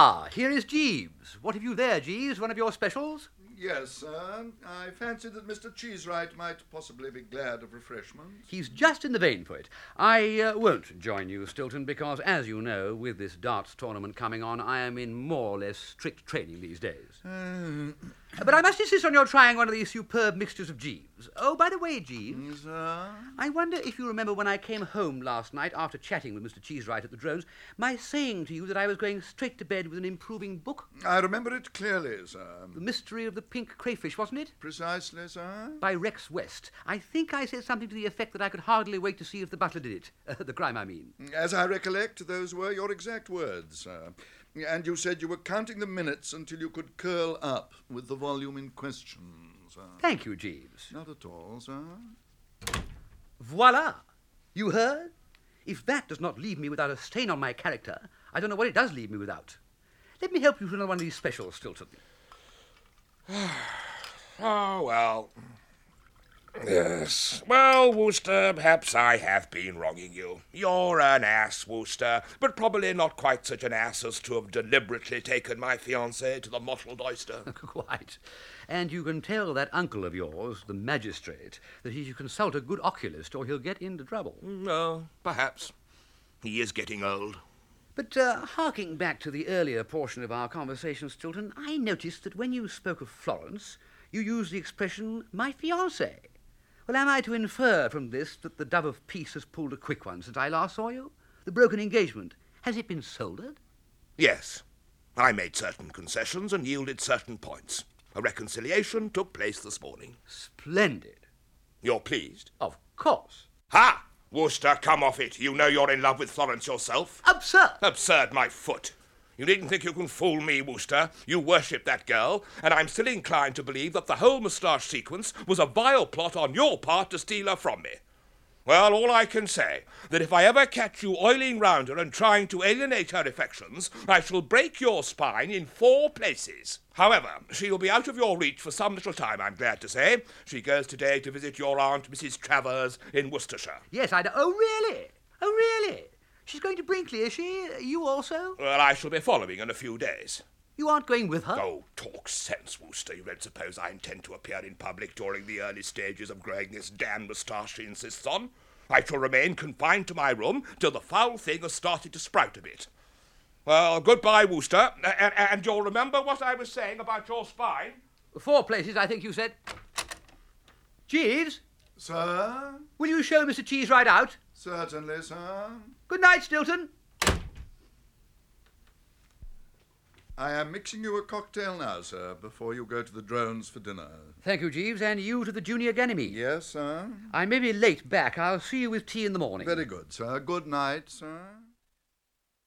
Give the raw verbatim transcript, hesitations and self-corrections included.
Ah, here is Jeeves. What have you there, Jeeves? One of your specials? Yes, sir. I fancied that Mister Cheesewright might possibly be glad of refreshment. He's just in the vein for it. I uh, won't join you, Stilton, because, as you know, with this darts tournament coming on, I am in more or less strict training these days. Uh, But I must insist on your trying one of these superb mixtures of Jeeves. Oh, by the way, Jeeves, sir? I wonder if you remember when I came home last night after chatting with Mister Cheesewright at the Drones, my saying to you that I was going straight to bed with an improving book? I remember it clearly, sir. The Mystery of the Pink Crayfish, wasn't it? Precisely, sir. By Rex West. I think I said something to the effect that I could hardly wait to see if the butler did it. Uh, the crime, I mean. As I recollect, those were your exact words, sir. And you said you were counting the minutes until you could curl up with the volume in question, sir. Thank you, Jeeves. Not at all, sir. Voila! You heard? If that does not leave me without a stain on my character, I don't know what it does leave me without. Let me help you to another one of these specials, Stilton. Oh, well. Yes. Well, Wooster, perhaps I have been wronging you. You're an ass, Wooster, but probably not quite such an ass as to have deliberately taken my fiancée to the mottled oyster. Quite. And you can tell that uncle of yours, the magistrate, that he should consult a good oculist or he'll get into trouble. No, perhaps. He is getting old. But uh, harking back to the earlier portion of our conversation, Stilton, I noticed that when you spoke of Florence, you used the expression, my fiancée. Well, am I to infer from this that the dove of peace has pulled a quick one since I last saw you? The broken engagement, has it been soldered? Yes. I made certain concessions and yielded certain points. A reconciliation took place this morning. Splendid. You're pleased? Of course. Ha! Wooster, come off it. You know you're in love with Florence yourself. Absurd! Absurd, my foot. You needn't think you can fool me, Wooster. You worship that girl, and I'm still inclined to believe that the whole moustache sequence was a vile plot on your part to steal her from me. Well, all I can say, that if I ever catch you oiling round her and trying to alienate her affections, I shall break your spine in four places. However, she'll be out of your reach for some little time, I'm glad to say. She goes today to visit your aunt, Missus Travers, in Worcestershire. Yes, I know. Oh, really? Oh, really? She's going to Brinkley, is she? You also? Well, I shall be following in a few days. You aren't going with her? Oh, talk sense, Wooster. You don't suppose I intend to appear in public during the early stages of growing this damned moustache she insists on? I shall remain confined to my room till the foul thing has started to sprout a bit. Well, goodbye, Wooster. And, and you'll remember what I was saying about your spine? Four places, I think you said. Jeeves? Sir? Will you show Mister Cheesewright out? Certainly, sir. Good night, Stilton. I am mixing you a cocktail now, sir, before you go to the Drones for dinner. Thank you, Jeeves, and you to the Junior Ganymede. Yes, sir. I may be late back. I'll see you with tea in the morning. Very good, sir. Good night, sir.